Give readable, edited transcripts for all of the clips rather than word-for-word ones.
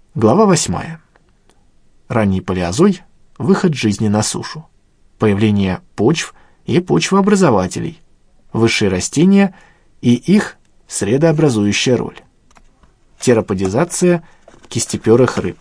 Глава 8. Ранний палеозой. Выход жизни на сушу. Появление почв и почвообразователей. Высшие растения и их средообразующая роль. Тероподизация кистеперых рыб.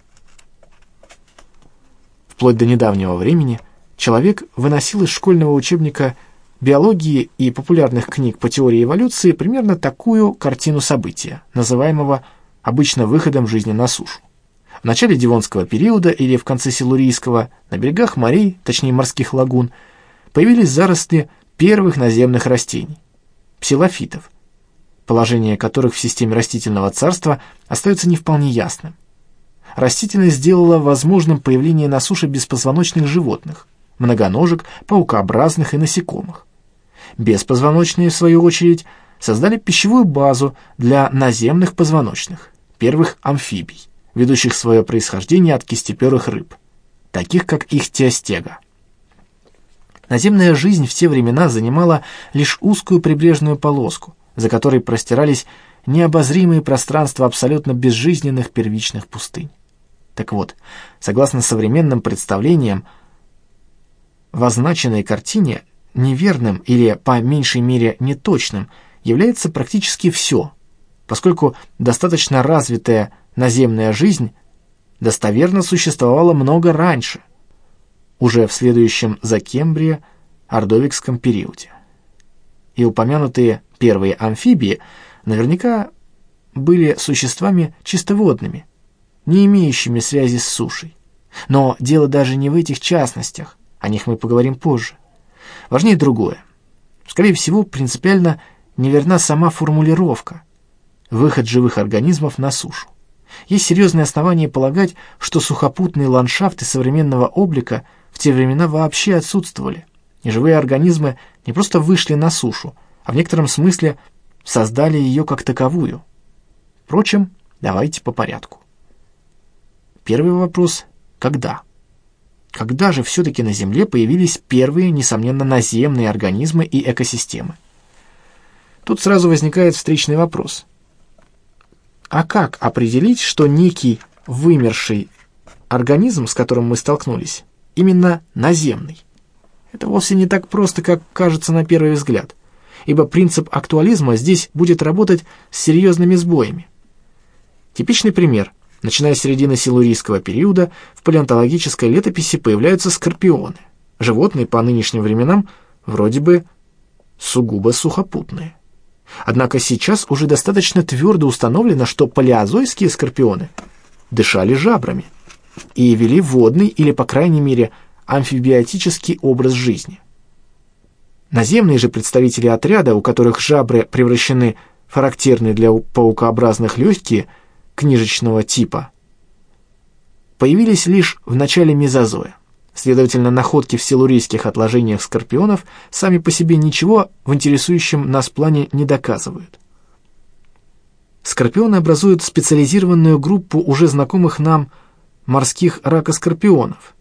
Вплоть до недавнего времени человек выносил из школьного учебника биологии и популярных книг по теории эволюции примерно такую картину события, называемого обычно выходом жизни на сушу. В начале Девонского периода или в конце Силурийского на берегах морей, точнее морских лагун, появились заросли первых наземных растений – псилофитов, положение которых в системе растительного царства остается не вполне ясным. Растительность сделала возможным появление на суше беспозвоночных животных, многоножек, паукообразных и насекомых. Беспозвоночные, в свою очередь, создали пищевую базу для наземных позвоночных, первых амфибий, ведущих свое происхождение от кистеперых рыб, таких как ихтиостега. Наземная жизнь в те времена занимала лишь узкую прибрежную полоску, за которой простирались необозримые пространства абсолютно безжизненных первичных пустынь. Так вот, согласно современным представлениям, в означенной картине неверным или, по меньшей мере, неточным является практически все, поскольку достаточно развитая наземная жизнь достоверно существовала много раньше, уже в следующем за Кембрия-Ордовикском периоде. И упомянутые первые амфибии наверняка были существами чистоводными, не имеющими связи с сушей. Но дело даже не в этих частностях, о них мы поговорим позже. Важнее другое. Скорее всего, принципиально неверна сама формулировка «выход живых организмов на сушу». Есть серьезные основания полагать, что сухопутные ландшафты современного облика в те времена вообще отсутствовали, и живые организмы не просто вышли на сушу, а в некотором смысле создали ее как таковую. Впрочем, давайте по порядку. Первый вопрос – когда? Когда же все-таки на Земле появились первые, несомненно, наземные организмы и экосистемы? Тут сразу возникает встречный вопрос. А как определить, что некий вымерший организм, с которым мы столкнулись, именно наземный? Это вовсе не так просто, как кажется на первый взгляд, ибо принцип актуализма здесь будет работать с серьезными сбоями. Типичный пример. Начиная с середины силурийского периода, в палеонтологической летописи появляются скорпионы. Животные по нынешним временам вроде бы сугубо сухопутные. Однако сейчас уже достаточно твердо установлено, что палеозойские скорпионы дышали жабрами и вели водный или, по крайней мере, амфибиотический образ жизни. Наземные же представители отряда, у которых жабры превращены в характерные для паукообразных легкие книжечного типа, появились лишь в начале мезозоя. Следовательно, находки в силурийских отложениях скорпионов сами по себе ничего в интересующем нас плане не доказывают. Скорпионы образуют специализированную группу уже знакомых нам морских ракоскорпионов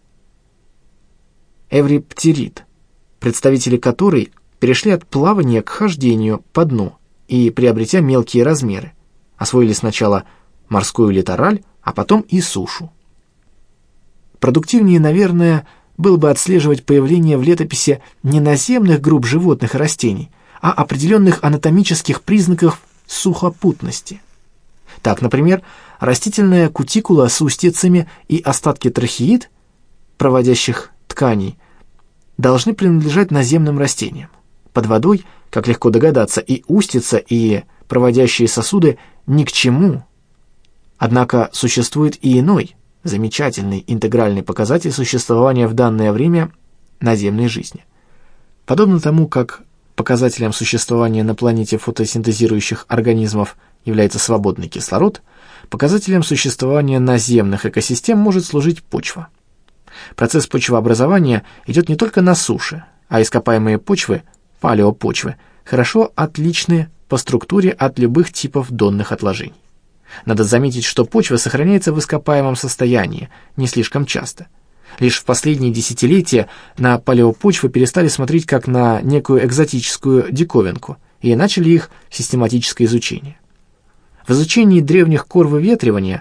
– эвриптерид, представители которой перешли от плавания к хождению по дну и, приобретя мелкие размеры, освоили сначала морскую литораль, а потом и сушу. Продуктивнее, наверное, было бы отслеживать появление в летописи не наземных групп животных и растений, а определенных анатомических признаков сухопутности. Так, например, растительная кутикула с устьицами и остатки трахеид, проводящих тканей, должны принадлежать наземным растениям. Под водой, как легко догадаться, и устьица, и проводящие сосуды ни к чему. Однако существует и иной, замечательный интегральный показатель существования в данное время наземной жизни. Подобно тому, как показателем существования на планете фотосинтезирующих организмов является свободный кислород, показателем существования наземных экосистем может служить почва. Процесс почвообразования идет не только на суше, а ископаемые почвы, палеопочвы, хорошо отличны по структуре от любых типов донных отложений. Надо заметить, что почва сохраняется в ископаемом состоянии не слишком часто. Лишь в последние десятилетия на палеопочвы перестали смотреть как на некую экзотическую диковинку и начали их систематическое изучение. В изучении древних кор выветривания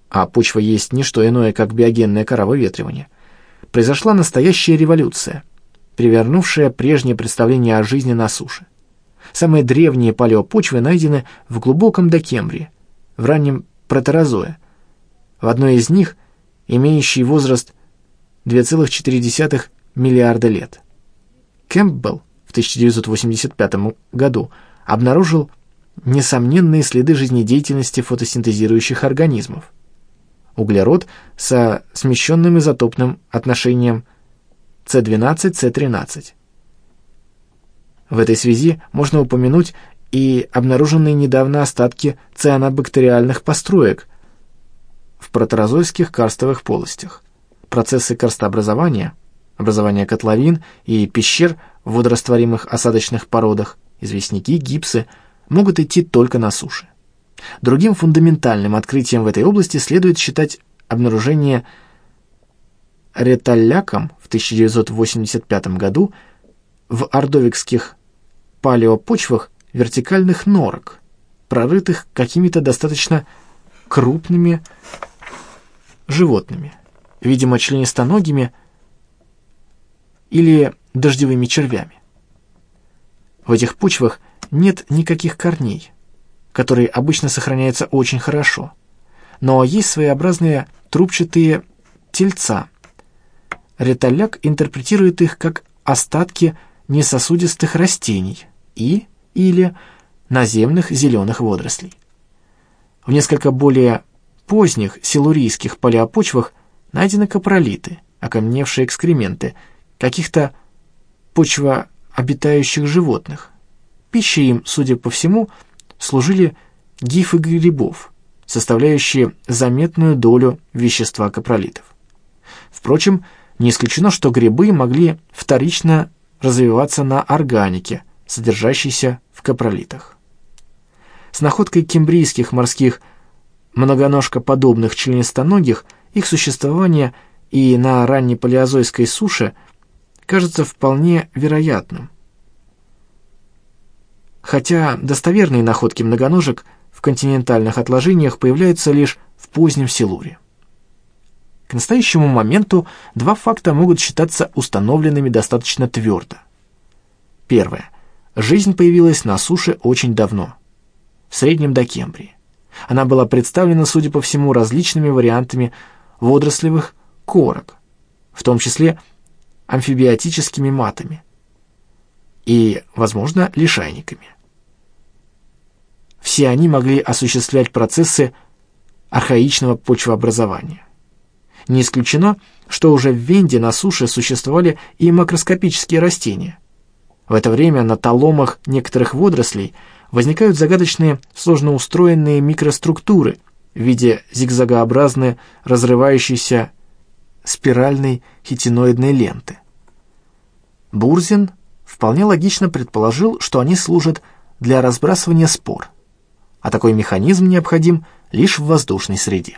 а почва есть не что иное, как биогенная кора выветривания, произошла настоящая революция, перевернувшая прежнее представление о жизни на суше. Самые древние палеопочвы найдены в глубоком Докембрии, в раннем протерозое, в одной из них имеющий возраст 2,4 миллиарда лет. Кэмпбелл в 1985 году обнаружил несомненные следы жизнедеятельности фотосинтезирующих организмов. Углерод со смещенным изотопным отношением С12-С13. В этой связи можно упомянуть и обнаруженные недавно остатки цианобактериальных построек в протерозойских карстовых полостях. Процессы карстообразования, образование котловин и пещер в водорастворимых осадочных породах, известняки, гипсы, могут идти только на суше. Другим фундаментальным открытием в этой области следует считать обнаружение Реталляком в 1985 году в ордовикских палеопочвах вертикальных норок, прорытых какими-то достаточно крупными животными, видимо, членистоногими или дождевыми червями. В этих почвах нет никаких корней, которые обычно сохраняются очень хорошо, но есть своеобразные трубчатые тельца. Реталляк интерпретирует их как остатки несосудистых растений или наземных зеленых водорослей. В несколько более поздних силурийских палеопочвах найдены капролиты, окаменевшие экскременты каких-то почвообитающих животных. Пищей им, судя по всему, служили гифы грибов, составляющие заметную долю вещества капролитов. Впрочем, не исключено, что грибы могли вторично развиваться на органике, содержащейся в капролитах. С находкой кембрийских морских многоножкоподобных членистоногих их существование и на раннепалеозойской суше кажется вполне вероятным. Хотя достоверные находки многоножек в континентальных отложениях появляются лишь в позднем Силуре. К настоящему моменту два факта могут считаться установленными достаточно твердо. Первое. Жизнь появилась на суше очень давно, в Среднем Докембрии. Она была представлена, судя по всему, различными вариантами водорослевых корок, в том числе амфибиотическими матами и, возможно, лишайниками. Все они могли осуществлять процессы архаичного почвообразования. Не исключено, что уже в Венде на суше существовали и макроскопические растения. В это время на таломах некоторых водорослей возникают загадочные сложно устроенные микроструктуры в виде зигзагообразной разрывающейся спиральной хитиноидной ленты. Бурзин вполне логично предположил, что они служат для разбрасывания спор, а такой механизм необходим лишь в воздушной среде.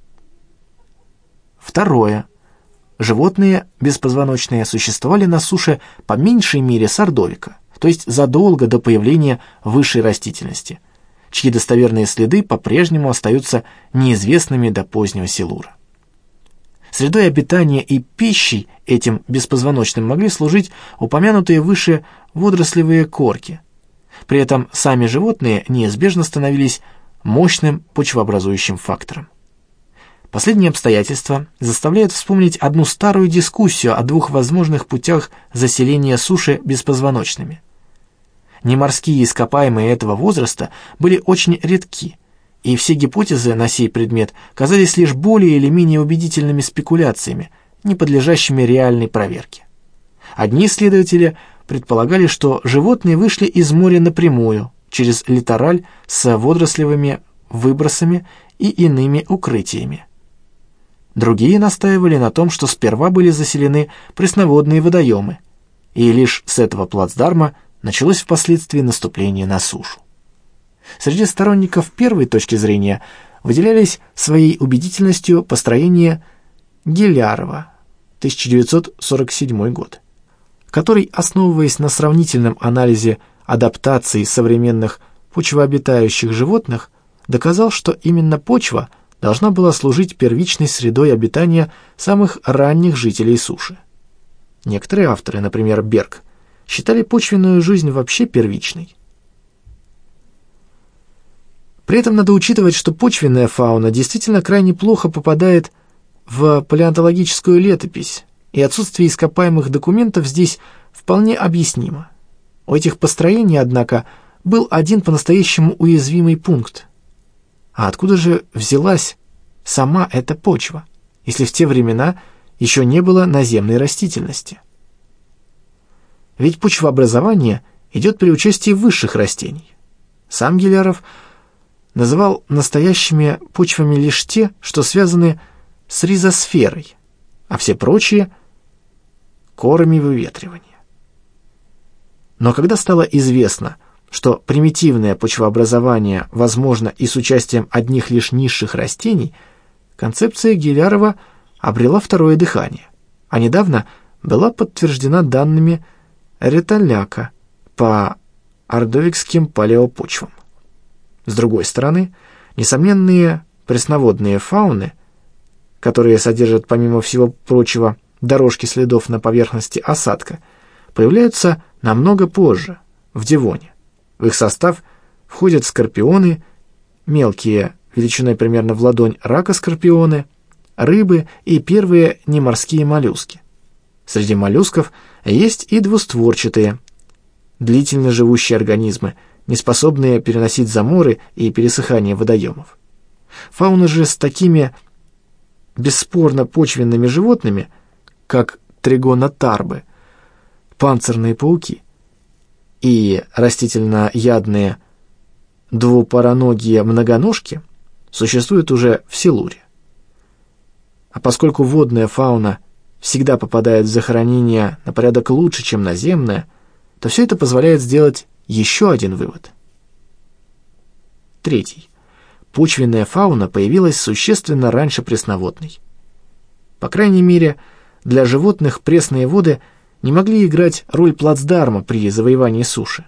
Второе. Животные беспозвоночные существовали на суше по меньшей мере с Ордовика, то есть задолго до появления высшей растительности, чьи достоверные следы по-прежнему остаются неизвестными до позднего Силура. Средой обитания и пищей этим беспозвоночным могли служить упомянутые выше водорослевые корки. При этом сами животные неизбежно становились мощным почвообразующим фактором. Последние обстоятельства заставляют вспомнить одну старую дискуссию о двух возможных путях заселения суши беспозвоночными. Неморские ископаемые этого возраста были очень редки, и все гипотезы на сей предмет казались лишь более или менее убедительными спекуляциями, не подлежащими реальной проверке. Одни исследователи предполагали, что животные вышли из моря напрямую, через литораль с водорослевыми выбросами и иными укрытиями. Другие настаивали на том, что сперва были заселены пресноводные водоемы, и лишь с этого плацдарма началось впоследствии наступление на сушу. Среди сторонников первой точки зрения выделялись своей убедительностью построения Гелярова, 1947 год, который, основываясь на сравнительном анализе адаптации современных почвообитающих животных, доказал, что именно почва должна была служить первичной средой обитания самых ранних жителей суши. Некоторые авторы, например, Берг, считали почвенную жизнь вообще первичной. При этом надо учитывать, что почвенная фауна действительно крайне плохо попадает в палеонтологическую летопись, и отсутствие ископаемых документов здесь вполне объяснимо. У этих построений, однако, был один по-настоящему уязвимый пункт. А откуда же взялась сама эта почва, если в те времена еще не было наземной растительности? Ведь почвообразование идет при участии высших растений. Сам Гиляров называл настоящими почвами лишь те, что связаны с ризосферой, а все прочие — корами выветривания. Но когда стало известно, что примитивное почвообразование возможно и с участием одних лишь низших растений, концепция Гилярова обрела второе дыхание, а недавно была подтверждена данными Реталяка по ордовикским палеопочвам. С другой стороны, несомненные пресноводные фауны, которые содержат, помимо всего прочего, дорожки следов на поверхности осадка, появляются намного позже, в Девоне. В их состав входят скорпионы, мелкие, величиной примерно в ладонь ракоскорпионы, рыбы и первые неморские моллюски. Среди моллюсков есть и двустворчатые, длительно живущие организмы, не способные переносить заморы и пересыхание водоемов. Фауна же с такими бесспорно почвенными животными, как тригонотарбы, панцирные пауки, и растительноядные двупароногие многоножки, существует уже в Силуре. А поскольку водная фауна всегда попадает в захоронение на порядок лучше, чем наземная, то все это позволяет сделать еще один вывод. Третий. Почвенная фауна появилась существенно раньше пресноводной. По крайней мере, для животных пресные воды не могли играть роль плацдарма при завоевании суши.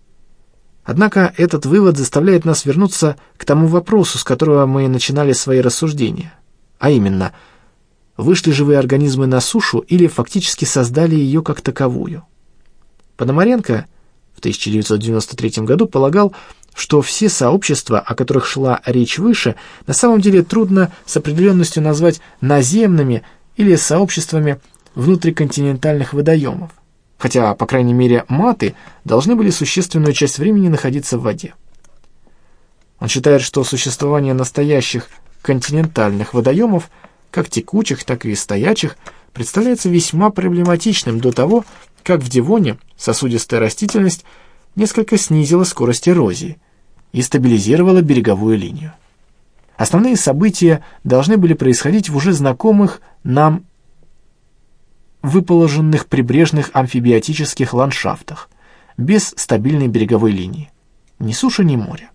Однако этот вывод заставляет нас вернуться к тому вопросу, с которого мы начинали свои рассуждения, а именно, вышли живые организмы на сушу или фактически создали ее как таковую. Пономаренко в 1993 году полагал, что все сообщества, о которых шла речь выше, на самом деле трудно с определенностью назвать наземными или сообществами внутриконтинентальных водоемов, хотя, по крайней мере, маты должны были существенную часть времени находиться в воде. Он считает, что существование настоящих континентальных водоемов, как текучих, так и стоячих, представляется весьма проблематичным до того, как в Девоне сосудистая растительность несколько снизила скорость эрозии и стабилизировала береговую линию. Основные события должны были происходить в уже знакомых нам выположенных прибрежных амфибиотических ландшафтах, без стабильной береговой линии. Ни суши, ни моря.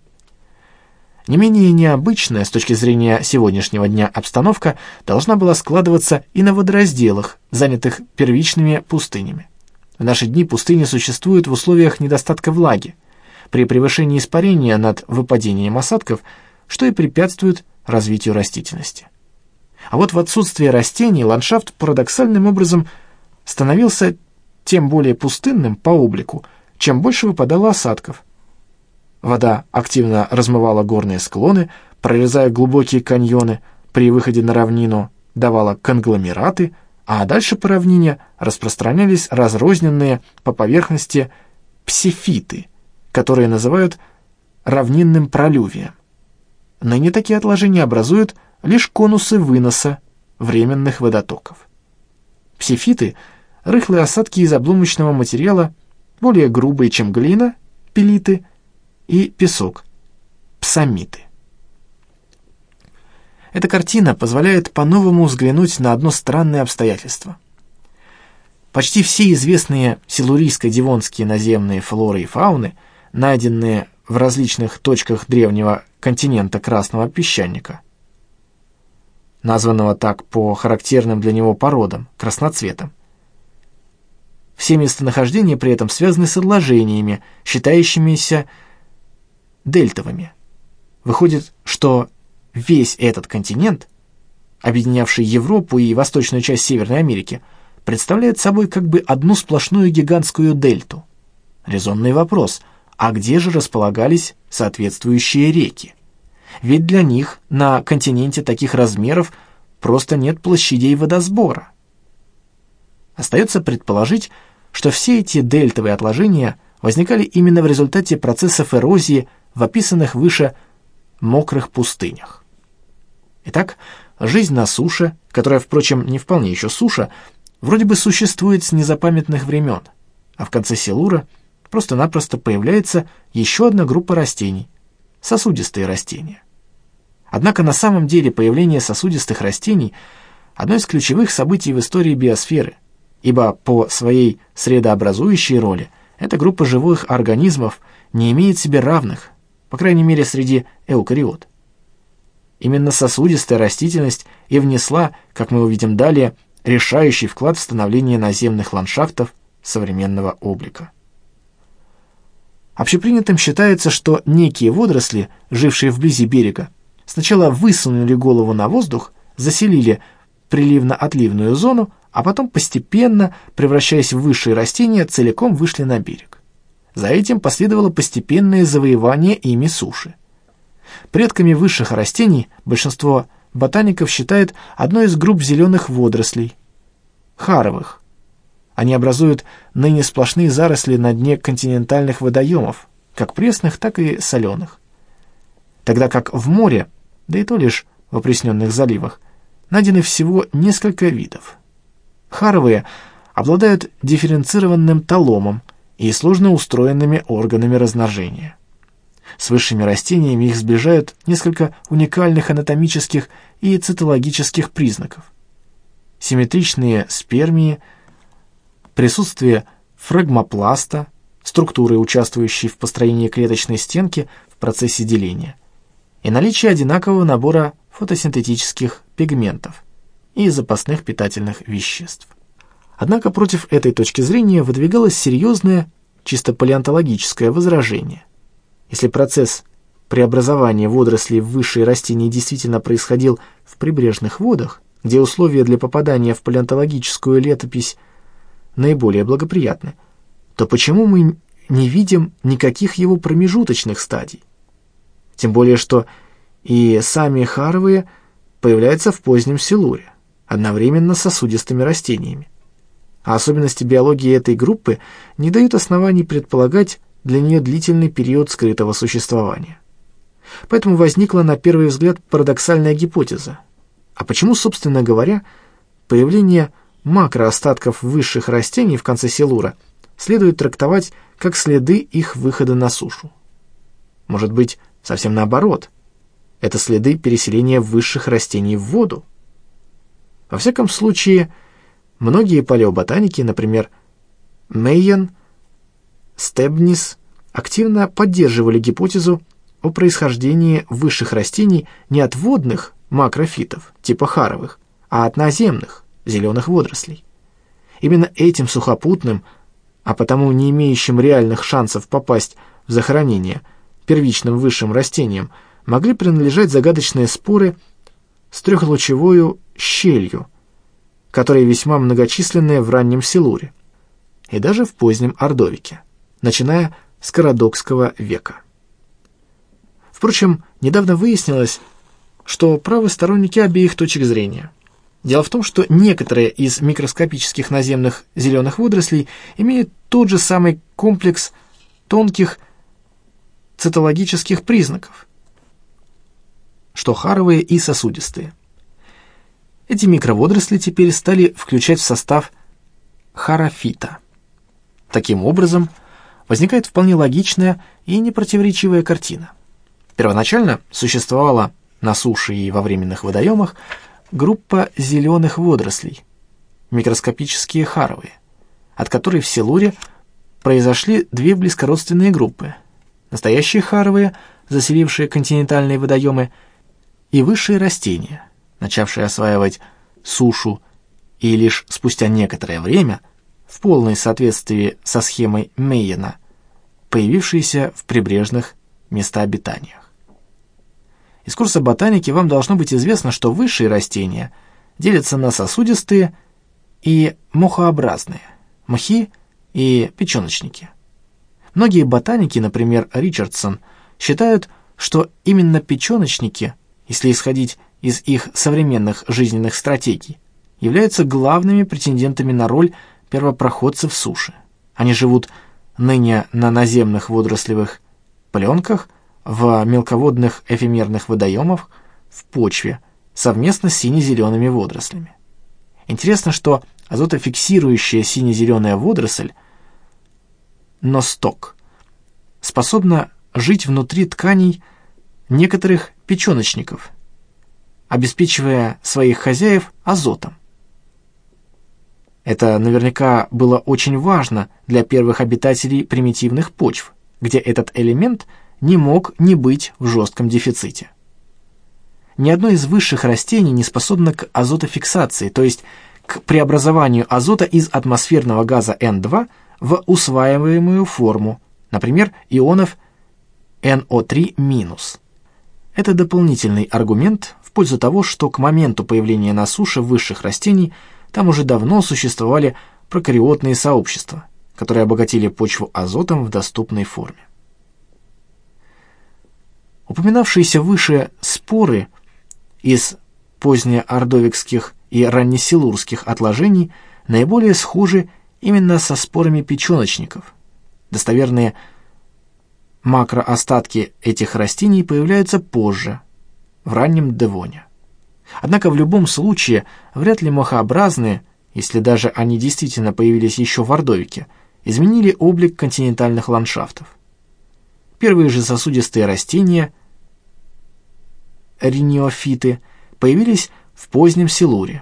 Не менее необычная с точки зрения сегодняшнего дня обстановка должна была складываться и на водоразделах, занятых первичными пустынями. В наши дни пустыни существуют в условиях недостатка влаги, при превышении испарения над выпадением осадков, что и препятствует развитию растительности. А вот в отсутствие растений ландшафт парадоксальным образом становился тем более пустынным по облику, чем больше выпадало осадков. Вода активно размывала горные склоны, прорезая глубокие каньоны, при выходе на равнину давала конгломераты, а дальше по равнине распространялись разрозненные по поверхности псифиты, которые называют равнинным пролювием. Ныне такие отложения образуют лишь конусы выноса временных водотоков. Псифиты — рыхлые осадки из обломочного материала, более грубые, чем глина, пелиты, и песок, псамиты. Эта картина позволяет по-новому взглянуть на одно странное обстоятельство. Почти все известные силурийско-девонские наземные флоры и фауны, найденные в различных точках древнего континента Красного песчаника, названного так по характерным для него породам, красноцветам. Все местонахождения при этом связаны с отложениями, считающимися дельтовыми. Выходит, что весь этот континент, объединявший Европу и восточную часть Северной Америки, представляет собой как бы одну сплошную гигантскую дельту. Резонный вопрос: а где же располагались соответствующие реки? Ведь для них на континенте таких размеров просто нет площадей водосбора. Остается предположить, что все эти дельтовые отложения возникали именно в результате процессов эрозии в описанных выше мокрых пустынях. Итак, жизнь на суше, которая, впрочем, не вполне еще суша, вроде бы существует с незапамятных времен, а в конце Силура просто-напросто появляется еще одна группа растений – сосудистые растения. Однако на самом деле появление сосудистых растений – одно из ключевых событий в истории биосферы, ибо по своей средообразующей роли эта группа живых организмов не имеет себе равных, по крайней мере среди эукариот. Именно сосудистая растительность и внесла, как мы увидим далее, решающий вклад в становление наземных ландшафтов современного облика. Общепринятым считается, что некие водоросли, жившие вблизи берега, сначала высунули голову на воздух, заселили приливно-отливную зону, а потом постепенно, превращаясь в высшие растения, целиком вышли на берег. За этим последовало постепенное завоевание ими суши. Предками высших растений большинство ботаников считает одной из групп зеленых водорослей – харовых. Они образуют ныне сплошные заросли на дне континентальных водоемов, как пресных, так и соленых. Тогда как в море, да и то лишь в опресненных заливах, найдены всего несколько видов. Харовые обладают дифференцированным таломом и сложно устроенными органами размножения. С высшими растениями их сближают несколько уникальных анатомических и цитологических признаков. Симметричные спермии, присутствие фрагмопласта, структуры, участвующей в построении клеточной стенки в процессе деления, и наличие одинакового набора фотосинтетических пигментов и запасных питательных веществ. Однако против этой точки зрения выдвигалось серьезное, чисто палеонтологическое возражение. Если процесс преобразования водорослей в высшие растения действительно происходил в прибрежных водах, где условия для попадания в палеонтологическую летопись наиболее благоприятны, то почему мы не видим никаких его промежуточных стадий? Тем более, что и сами харовые появляются в позднем Силуре, одновременно с сосудистыми растениями. А особенности биологии этой группы не дают оснований предполагать для нее длительный период скрытого существования. Поэтому возникла на первый взгляд парадоксальная гипотеза. А почему, собственно говоря, появление макроостатков высших растений в конце Силура следует трактовать как следы их выхода на сушу? Может быть, совсем наоборот. Это следы переселения высших растений в воду. Во всяком случае, многие палеоботаники, например, Мейен, Стебнис, активно поддерживали гипотезу о происхождении высших растений не от водных макрофитов, типа харовых, а от наземных, зеленых водорослей. Именно этим сухопутным, а потому не имеющим реальных шансов попасть в захоронение, первичным высшим растениям, могли принадлежать загадочные споры с трехлучевой щелью, которые весьма многочисленные в раннем Силуре и даже в позднем Ордовике, начиная с Карадокского века. Впрочем, недавно выяснилось, что правы сторонники обеих точек зрения. Дело в том, что некоторые из микроскопических наземных зеленых водорослей имеют тот же самый комплекс тонких цитологических признаков, что харовые и сосудистые. Эти микроводоросли теперь стали включать в состав харофита. Таким образом, возникает вполне логичная и непротиворечивая картина. Первоначально существовала на суше и во временных водоемах группа зеленых водорослей, микроскопические харовые, от которой в Силуре произошли две близкородственные группы: настоящие харовые, заселившие континентальные водоемы, и высшие растения, начавшие осваивать сушу и лишь спустя некоторое время, в полном соответствии со схемой Мейена, появившиеся в прибрежных местообитаниях. Из курса ботаники вам должно быть известно, что высшие растения делятся на сосудистые и мохообразные, мхи и печеночники. Многие ботаники, например, Ричардсон, считают, что именно печеночники, если исходить из их современных жизненных стратегий, являются главными претендентами на роль первопроходцев суши. Они живут ныне на наземных водорослевых пленках, в мелководных эфемерных водоемах, в почве, совместно с сине-зелеными водорослями. Интересно, что азотофиксирующая сине-зеленая водоросль носток способна жить внутри тканей некоторых печеночников, обеспечивая своих хозяев азотом. Это наверняка было очень важно для первых обитателей примитивных почв, где этот элемент не мог не быть в жестком дефиците. Ни одно из высших растений не способно к азотофиксации, то есть к преобразованию азота из атмосферного газа N2 в усваиваемую форму, например, ионов NO3-. Это дополнительный аргумент в пользу того, что к моменту появления на суше высших растений там уже давно существовали прокариотные сообщества, которые обогатили почву азотом в доступной форме. Упоминавшиеся выше споры из позднеордовикских и раннесилурских отложений наиболее схожи именно со спорами печеночников. Достоверные макроостатки этих растений появляются позже, в раннем Девоне. Однако в любом случае вряд ли мохообразные, если даже они действительно появились еще в Ордовике, изменили облик континентальных ландшафтов. Первые же сосудистые растения, риниофиты, появились в позднем Силуре.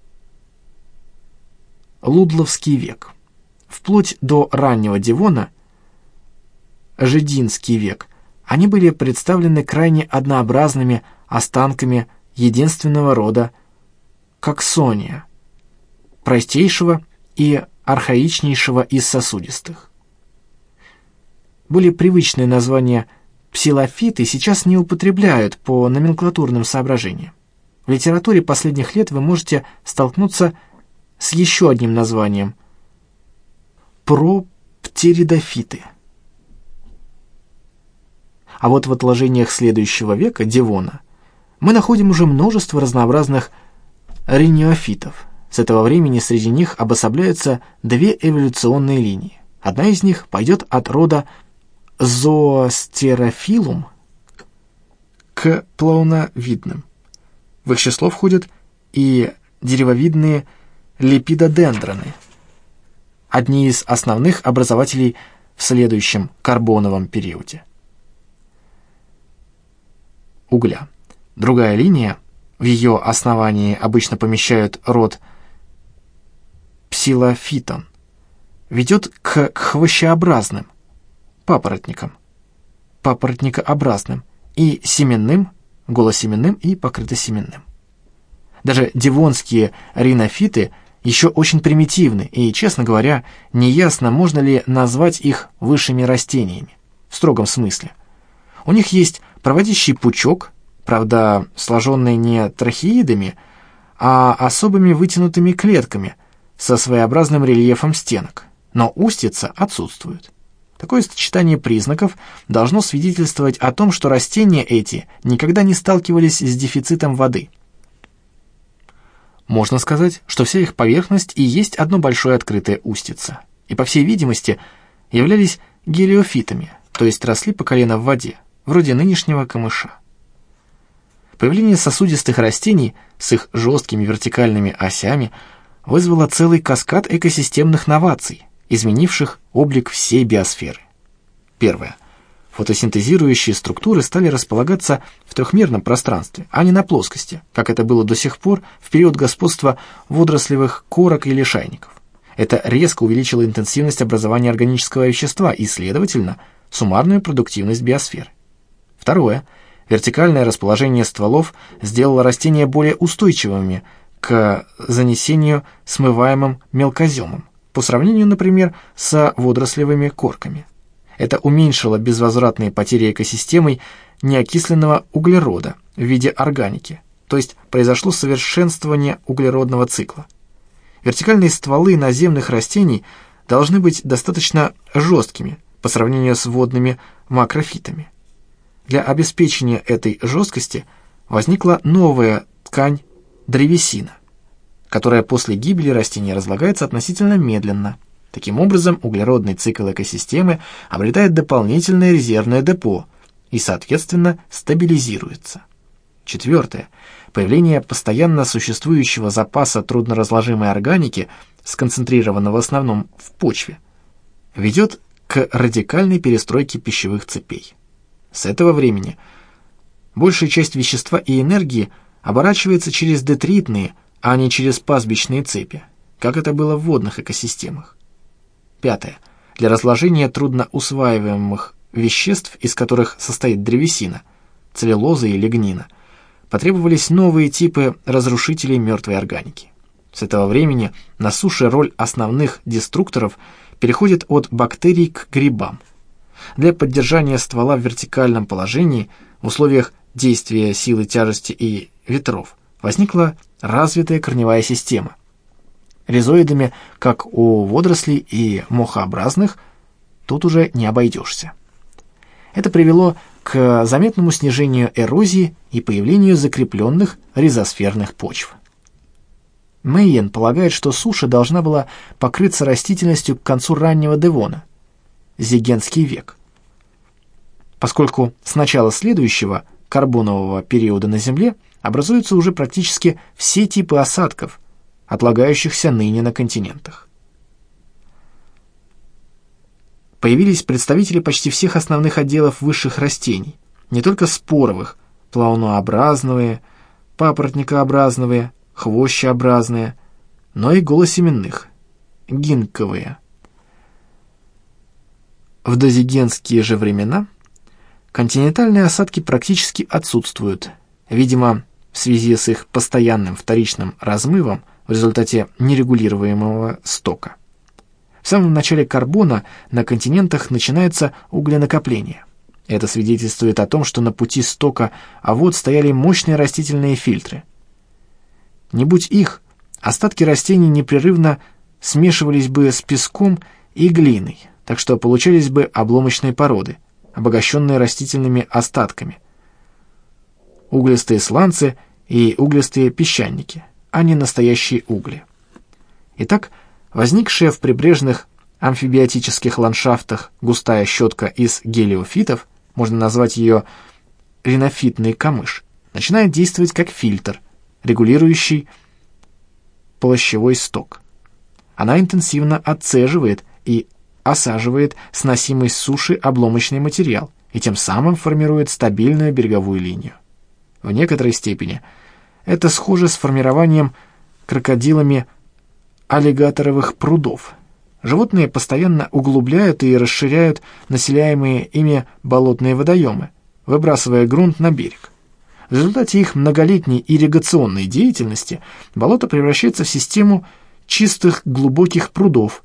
Лудловский век. Вплоть до раннего Девона, Жидинский век, они были представлены крайне однообразными останками единственного рода коксония, простейшего и архаичнейшего из сосудистых. Более привычные названия псилофиты сейчас не употребляют по номенклатурным соображениям. В литературе последних лет вы можете столкнуться с еще одним названием – проптеридофиты. А вот в отложениях следующего века, Девона, мы находим уже множество разнообразных риниофитов. С этого времени среди них обособляются две эволюционные линии. Одна из них пойдет от рода зоостерофилум к плауновидным. В их число входят и деревовидные липидодендроны, одни из основных образователей в следующем карбоновом периоде угля. Другая линия, в ее основании обычно помещают род псилофитон, ведет к хвощеобразным папоротникам, папоротникообразным и семенным, голосеменным и покрытосеменным. Даже девонские ринофиты еще очень примитивны, и, честно говоря, неясно, можно ли назвать их высшими растениями, в строгом смысле. У них есть проводящий пучок, правда, сложенный не трахеидами, а особыми вытянутыми клетками со своеобразным рельефом стенок, но устьица отсутствуют. Такое сочетание признаков должно свидетельствовать о том, что растения эти никогда не сталкивались с дефицитом воды. Можно сказать, что вся их поверхность и есть одно большое открытое устьице, и, по всей видимости, являлись гелиофитами, то есть росли по колено в воде, вроде нынешнего камыша. Появление сосудистых растений с их жесткими вертикальными осями вызвало целый каскад экосистемных новаций, изменивших облик всей биосферы. Первое. Фотосинтезирующие структуры стали располагаться в трехмерном пространстве, а не на плоскости, как это было до сих пор в период господства водорослевых корок и лишайников. Это резко увеличило интенсивность образования органического вещества и, следовательно, суммарную продуктивность биосферы. Второе. Вертикальное расположение стволов сделало растения более устойчивыми к занесению смываемым мелкоземом, по сравнению, например, с водорослевыми корками. Это уменьшило безвозвратные потери экосистемой неокисленного углерода, в виде органики, то есть произошло совершенствование углеродного цикла. Вертикальные стволы наземных растений должны быть достаточно жесткими по сравнению с водными макрофитами. Для обеспечения этой жесткости возникла новая ткань древесина, которая после гибели растения разлагается относительно медленно. Таким образом, углеродный цикл экосистемы обретает дополнительное резервное депо и, соответственно, стабилизируется. Четвертое. Появление постоянно существующего запаса трудноразложимой органики, сконцентрированного в основном в почве, ведет к радикальной перестройке пищевых цепей. С этого времени большая часть вещества и энергии оборачивается через детритные, а не через пастбищные цепи, как это было в водных экосистемах. Пятое. Для разложения трудноусваиваемых веществ, из которых состоит древесина, целлюлоза и лигнина, потребовались новые типы разрушителей мертвой органики. С этого времени на суше роль основных деструкторов переходит от бактерий к грибам. Для поддержания ствола в вертикальном положении в условиях действия силы тяжести и ветров возникла развитая корневая система. Ризоидами, как у водорослей и мохообразных, тут уже не обойдешься. Это привело к заметному снижению эрозии и появлению закрепленных ризосферных почв. Мейен полагает, что суша должна была покрыться растительностью к концу раннего Девона, Зигенский век, поскольку с начала следующего карбонового периода на Земле образуются уже практически все типы осадков, отлагающихся ныне на континентах. Появились представители почти всех основных отделов высших растений, не только споровых, плаунообразные, папоротникообразные, хвощеобразные, но и голосеменных, гинковые. В дозигенские же времена континентальные осадки практически отсутствуют, видимо, в связи с их постоянным вторичным размывом в результате нерегулируемого стока. В самом начале карбона на континентах начинается угленакопление. Это свидетельствует о том, что на пути стока вод стояли мощные растительные фильтры. Не будь их, остатки растений непрерывно смешивались бы с песком и глиной, так что получались бы обломочные породы, обогащенные растительными остатками, углистые сланцы и углистые песчаники, а не настоящие угли. Итак, возникшая в прибрежных амфибиотических ландшафтах густая щетка из гелиофитов, можно назвать ее ринофитный камыш, начинает действовать как фильтр, регулирующий полощевой сток. Она интенсивно отцеживает и осаживает сносимый с суши обломочный материал и тем самым формирует стабильную береговую линию. В некоторой степени это схоже с формированием крокодилами аллигаторовых прудов. Животные постоянно углубляют и расширяют населяемые ими болотные водоемы, выбрасывая грунт на берег. В результате их многолетней ирригационной деятельности болото превращается в систему чистых глубоких прудов,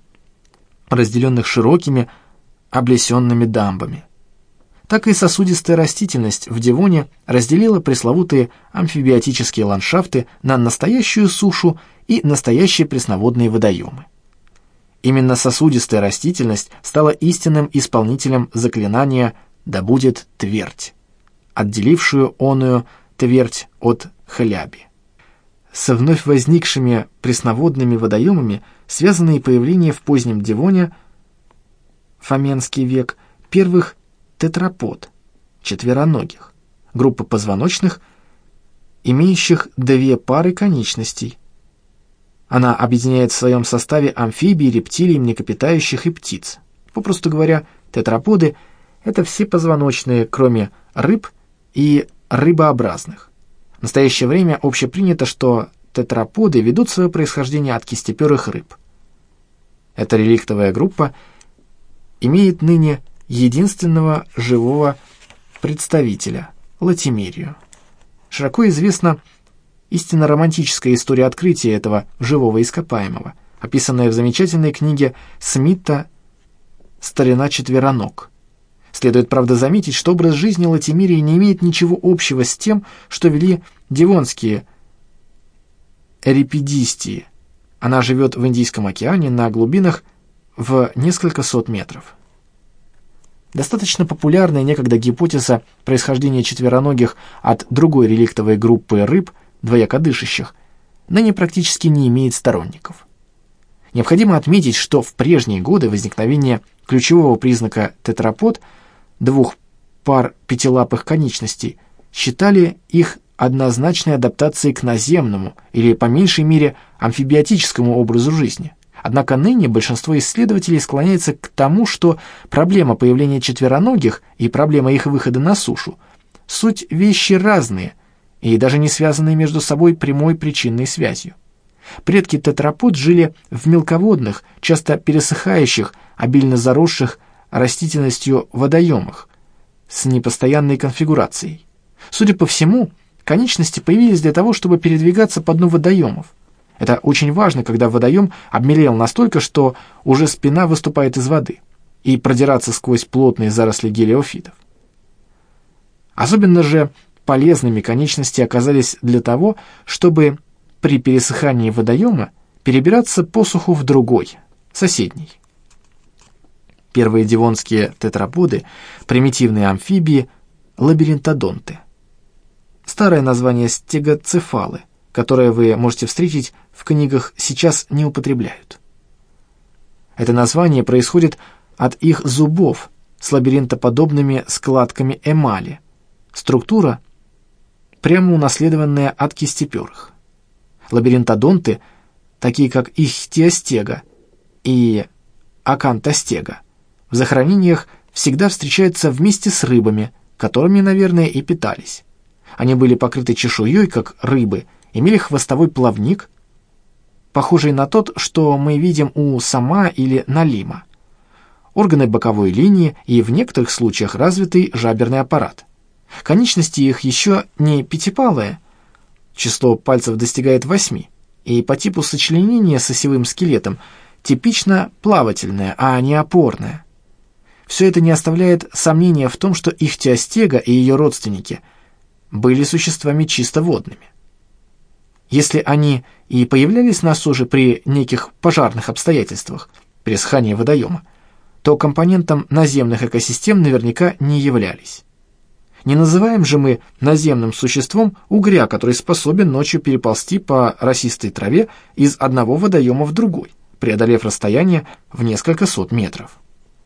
разделенных широкими облесенными дамбами. Так и сосудистая растительность в Девоне разделила пресловутые амфибиотические ландшафты на настоящую сушу и настоящие пресноводные водоемы. Именно сосудистая растительность стала истинным исполнителем заклинания «Да будет твердь», отделившую оную твердь от хляби. Со вновь возникшими пресноводными водоемами связаны и появление в позднем Девоне, Фоменский век, первых тетрапод, четвероногих, группы позвоночных, имеющих две пары конечностей. Она объединяет в своем составе амфибий, рептилий, млекопитающих и птиц. Попросту говоря, тетраподы – это все позвоночные, кроме рыб и рыбообразных. В настоящее время общепринято, что тетраподы ведут свое происхождение от кистеперых рыб. Эта реликтовая группа имеет ныне единственного живого представителя – латимерию. Широко известна истинно романтическая история открытия этого живого ископаемого, описанная в замечательной книге Смита «Старина четвероног». Следует, правда, заметить, что образ жизни латимерии не имеет ничего общего с тем, что вели девонские эрипидистии. Она живет в Индийском океане на глубинах в несколько сот метров. Достаточно популярная некогда гипотеза происхождения четвероногих от другой реликтовой группы рыб, двоякодышащих, ныне практически не имеет сторонников. Необходимо отметить, что в прежние годы возникновения ключевого признака тетрапод, двух пар пятилапых конечностей, считали их однозначной адаптацией к наземному или, по меньшей мере, амфибиотическому образу жизни. Однако ныне большинство исследователей склоняется к тому, что проблема появления четвероногих и проблема их выхода на сушу – суть вещи разные и даже не связанные между собой прямой причинной связью. Предки тетрапод жили в мелководных, часто пересыхающих, обильно заросших растительностью водоемах с непостоянной конфигурацией. Судя по всему, конечности появились для того, чтобы передвигаться по дну водоемов. Это очень важно, когда водоем обмелел настолько, что уже спина выступает из воды, и продираться сквозь плотные заросли гелиофитов. Особенно же полезными конечности оказались для того, чтобы при пересыхании водоема перебираться по суху в другой, соседний. Первые девонские тетраподы, примитивные амфибии, лабиринтодонты. Старое название стегоцефалы, которое вы можете встретить в книгах, сейчас не употребляют. Это название происходит от их зубов с лабиринтоподобными складками эмали. Структура прямо унаследованная от кистеперых. Лабиринтодонты, такие как ихтиостега и акантостега, в захоронениях всегда встречаются вместе с рыбами, которыми, наверное, и питались. Они были покрыты чешуей, как рыбы, имели хвостовой плавник, похожий на тот, что мы видим у сама или налима, органы боковой линии и в некоторых случаях развитый жаберный аппарат. Конечности их еще не пятипалые, число пальцев достигает 8, и по типу сочленения с осевым скелетом типично плавательное, а не опорное. Все это не оставляет сомнения в том, что ихтиостега и ее родственники были существами чисто водными. Если они и появлялись на суше при неких пожарных обстоятельствах, пересыхания водоема, то компонентом наземных экосистем наверняка не являлись. Не называем же мы наземным существом угря, который способен ночью переползти по росистой траве из одного водоема в другой, преодолев расстояние в несколько сот метров.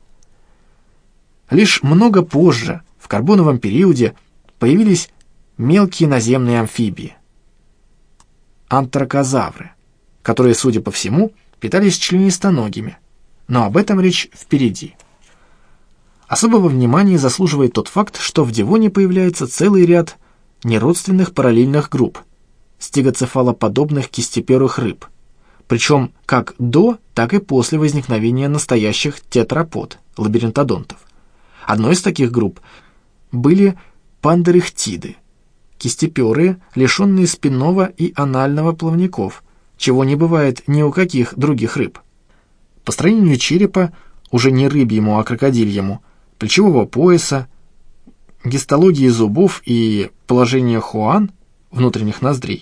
Лишь много позже, в карбоновом периоде, появились мелкие наземные амфибии, антракозавры, которые, судя по всему, питались членистоногими, но об этом речь впереди. Особого внимания заслуживает тот факт, что в Девоне появляется целый ряд неродственных параллельных групп стегоцефалоподобных кистеперых рыб, причем как до, так и после возникновения настоящих тетрапод, лабиринтодонтов. Одной из таких групп были пандерехтиды, кистеперы, лишенные спинного и анального плавников, чего не бывает ни у каких других рыб. По строению черепа, уже не рыбьему, а крокодильему, плечевого пояса, гистологии зубов и положения хуан, внутренних ноздрей,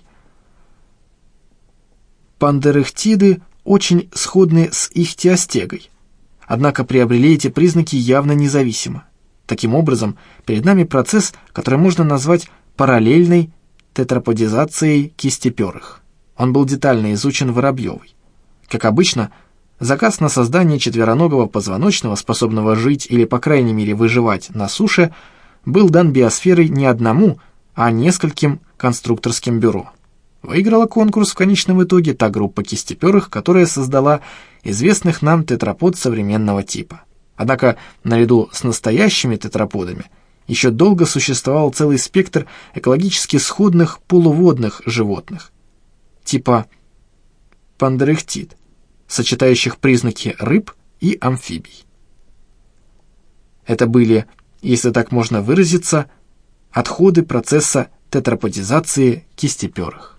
пандерехтиды очень сходны с ихтиостегой, однако приобрели эти признаки явно независимо. Таким образом, перед нами процесс, который можно назвать параллельной тетраподизацией кистеперых. Он был детально изучен Воробьевой. Как обычно, заказ на создание четвероногого позвоночного, способного жить или, по крайней мере, выживать на суше, был дан биосферой не одному, а нескольким конструкторским бюро. Выиграла конкурс в конечном итоге та группа кистеперых, которая создала известных нам тетрапод современного типа. Однако, наряду с настоящими тетраподами, еще долго существовал целый спектр экологически сходных полуводных животных, типа пандерехтид, сочетающих признаки рыб и амфибий. Это были, если так можно выразиться, отходы процесса тетраподизации кистеперых.